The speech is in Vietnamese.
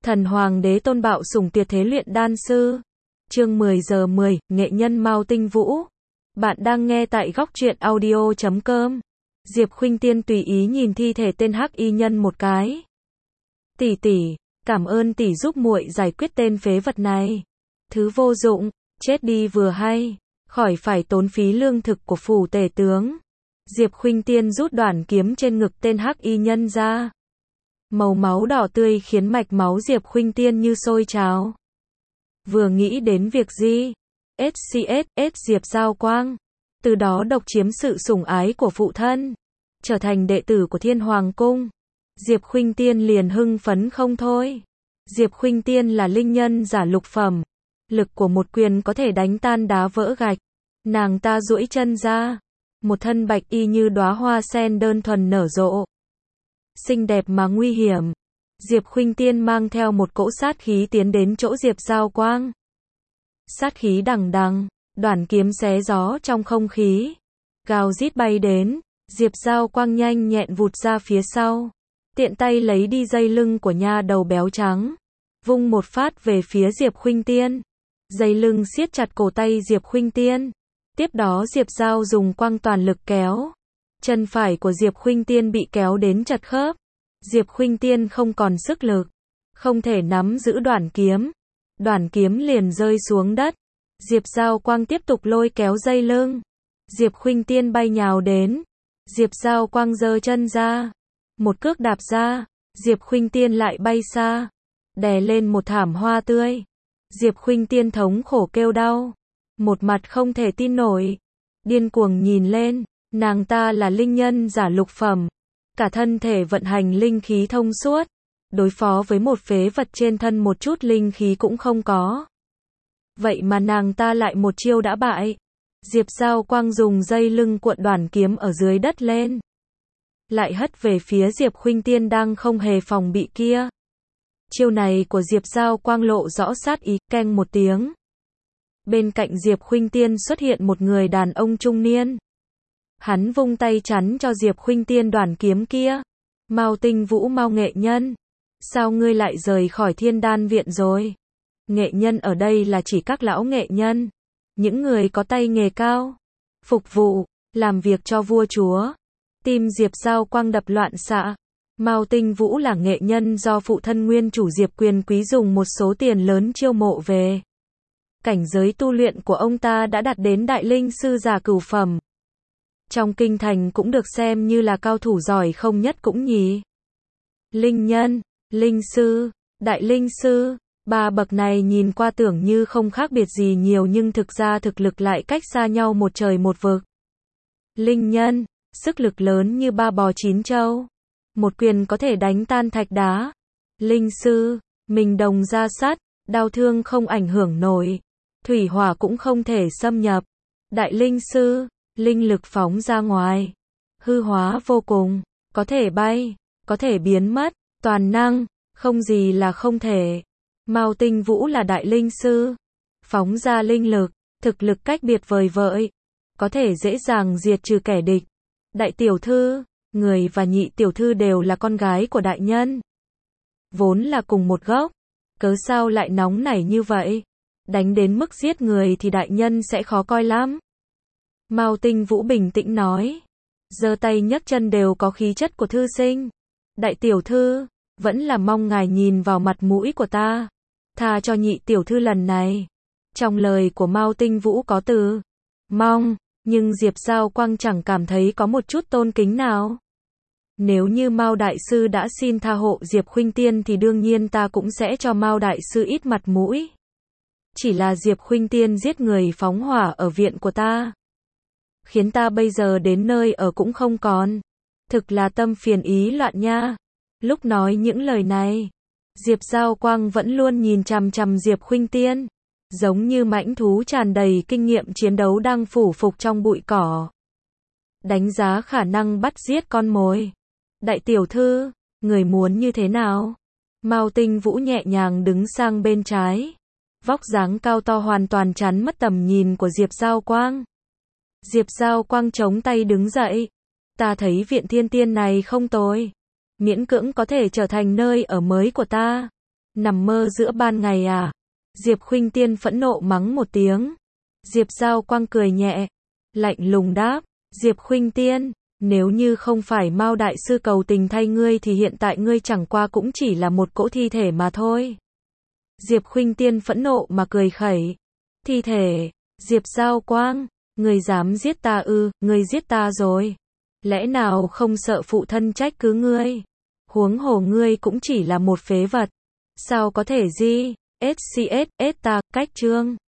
Thần Hoàng đế tôn bạo sủng tuyệt thế luyện đan sư. Chương 10 giờ 10, nghệ nhân Mao Tinh Vũ. Bạn đang nghe tại góc truyện audio.com. Diệp Khuynh Tiên tùy ý nhìn thi thể tên hắc y nhân một cái. Tỷ tỷ, cảm ơn tỷ giúp muội giải quyết tên phế vật này. Thứ vô dụng, chết đi vừa hay, khỏi phải tốn phí lương thực của phủ tể tướng. Diệp Khuynh Tiên rút đoạn kiếm trên ngực tên hắc y nhân ra. Màu máu đỏ tươi khiến mạch máu Diệp Khuynh Tiên như sôi trào. Vừa nghĩ đến việc gì? SCS Diệp Giao Quang. Từ đó độc chiếm sự sủng ái của phụ thân. Trở thành đệ tử của Thiên Hoàng Cung. Diệp Khuynh Tiên liền hưng phấn không thôi. Diệp Khuynh Tiên là linh nhân giả lục phẩm. Lực của một quyền có thể đánh tan đá vỡ gạch. Nàng ta duỗi chân ra. Một thân bạch y như đóa hoa sen đơn thuần nở rộ. Xinh đẹp mà nguy hiểm. Diệp Khuynh Tiên mang theo một cỗ sát khí tiến đến chỗ Diệp Giao Quang. Sát khí đằng đằng, đoạn kiếm xé gió trong không khí. Gào rít bay đến, Diệp Giao Quang nhanh nhẹn vụt ra phía sau. Tiện tay lấy đi dây lưng của nha đầu béo trắng. Vung một phát về phía Diệp Khuynh Tiên. Dây lưng siết chặt cổ tay Diệp Khuynh Tiên. Tiếp đó Diệp Giao dùng quang toàn lực kéo. Chân phải của Diệp Khuynh Tiên bị kéo đến chật khớp. Diệp Khuynh Tiên không còn sức lực. Không thể nắm giữ đoạn kiếm. Đoạn kiếm liền rơi xuống đất. Diệp Giao Quang tiếp tục lôi kéo dây lưng. Diệp Khuynh Tiên bay nhào đến. Diệp Giao Quang giơ chân ra. Một cước đạp ra. Diệp Khuynh Tiên lại bay xa. Đè lên một thảm hoa tươi. Diệp Khuynh Tiên thống khổ kêu đau. Một mặt không thể tin nổi. Điên cuồng nhìn lên. Nàng ta là linh nhân giả lục phẩm. Cả thân thể vận hành linh khí thông suốt. Đối phó với một phế vật trên thân một chút linh khí cũng không có. Vậy mà nàng ta lại một chiêu đã bại. Diệp Giao Quang dùng dây lưng cuộn đoạn kiếm ở dưới đất lên. Lại hất về phía Diệp Khuynh Tiên đang không hề phòng bị kia. Chiêu này của Diệp Giao Quang lộ rõ sát ý, keng một tiếng. Bên cạnh Diệp Khuynh Tiên xuất hiện một người đàn ông trung niên. Hắn vung tay chắn cho Diệp Khuynh Tiên đoạn kiếm kia. Mao Tinh Vũ, Mao nghệ nhân. Sao ngươi lại rời khỏi Thiên Đan viện rồi? Nghệ nhân ở đây là chỉ các lão nghệ nhân. Những người có tay nghề cao. Phục vụ, làm việc cho vua chúa. Tim Diệp Giao Quang đập loạn xạ. Mao Tinh Vũ là nghệ nhân do phụ thân nguyên chủ Diệp Quyền Quý dùng một số tiền lớn chiêu mộ về. Cảnh giới tu luyện của ông ta đã đạt đến đại linh sư giả cửu phẩm. Trong kinh thành cũng được xem như là cao thủ giỏi không nhất cũng nhì. Linh nhân, linh sư, đại linh sư, ba bậc này nhìn qua tưởng như không khác biệt gì nhiều nhưng thực ra thực lực lại cách xa nhau một trời một vực. Linh nhân, sức lực lớn như ba bò chín trâu. Một quyền có thể đánh tan thạch đá. Linh sư, mình đồng ra sắt, đao thương không ảnh hưởng nổi. Thủy hỏa cũng không thể xâm nhập. Đại linh sư, linh lực phóng ra ngoài. Hư hóa vô cùng, có thể bay, có thể biến mất, toàn năng, không gì là không thể. Mao Tinh Vũ là đại linh sư. Phóng ra linh lực, thực lực cách biệt vời vợi. Có thể dễ dàng diệt trừ kẻ địch. Đại tiểu thư, người và nhị tiểu thư đều là con gái của đại nhân. Vốn là cùng một gốc. Cớ sao lại nóng nảy như vậy? Đánh đến mức giết người thì đại nhân sẽ khó coi lắm. Mao Tinh Vũ bình tĩnh nói. Giơ tay nhấc chân đều có khí chất của thư sinh. Đại tiểu thư, vẫn là mong ngài nhìn vào mặt mũi của ta. Tha cho nhị tiểu thư lần này. Trong lời của Mao Tinh Vũ có từ mong, nhưng Diệp Giao Quang chẳng cảm thấy có một chút tôn kính nào. Nếu như Mao đại sư đã xin tha hộ Diệp Khuynh Tiên thì đương nhiên ta cũng sẽ cho Mao đại sư ít mặt mũi. Chỉ là Diệp Khuynh Tiên giết người phóng hỏa ở viện của ta. Khiến ta bây giờ đến nơi ở cũng không còn. Thực là tâm phiền ý loạn nha. Lúc nói những lời này, Diệp Giao Quang vẫn luôn nhìn chằm chằm Diệp Khuynh Tiên. Giống như mãnh thú tràn đầy kinh nghiệm chiến đấu đang phủ phục trong bụi cỏ. Đánh giá khả năng bắt giết con mồi. Đại tiểu thư, người muốn như thế nào? Mao Tinh Vũ nhẹ nhàng đứng sang bên trái. Vóc dáng cao to hoàn toàn chắn mất tầm nhìn của Diệp Giao Quang. Diệp Giao Quang chống tay đứng dậy. Ta thấy viện Thiên Tiên này không tồi. Miễn cưỡng có thể trở thành nơi ở mới của ta. Nằm mơ giữa ban ngày à? Diệp Khuynh Tiên phẫn nộ mắng một tiếng. Diệp Giao Quang cười nhẹ, lạnh lùng đáp, Diệp Khuynh Tiên, nếu như không phải Mao đại sư cầu tình thay ngươi thì hiện tại ngươi chẳng qua cũng chỉ là một cỗ thi thể mà thôi. Diệp Khuynh Tiên phẫn nộ mà cười khẩy. Thi thể? Diệp Giao Quang, ngươi dám giết ta ư? Ngươi giết ta rồi. Lẽ nào không sợ phụ thân trách cứ ngươi? Huống hồ ngươi cũng chỉ là một phế vật. Sao có thể gì? SCS, ta, cách chương.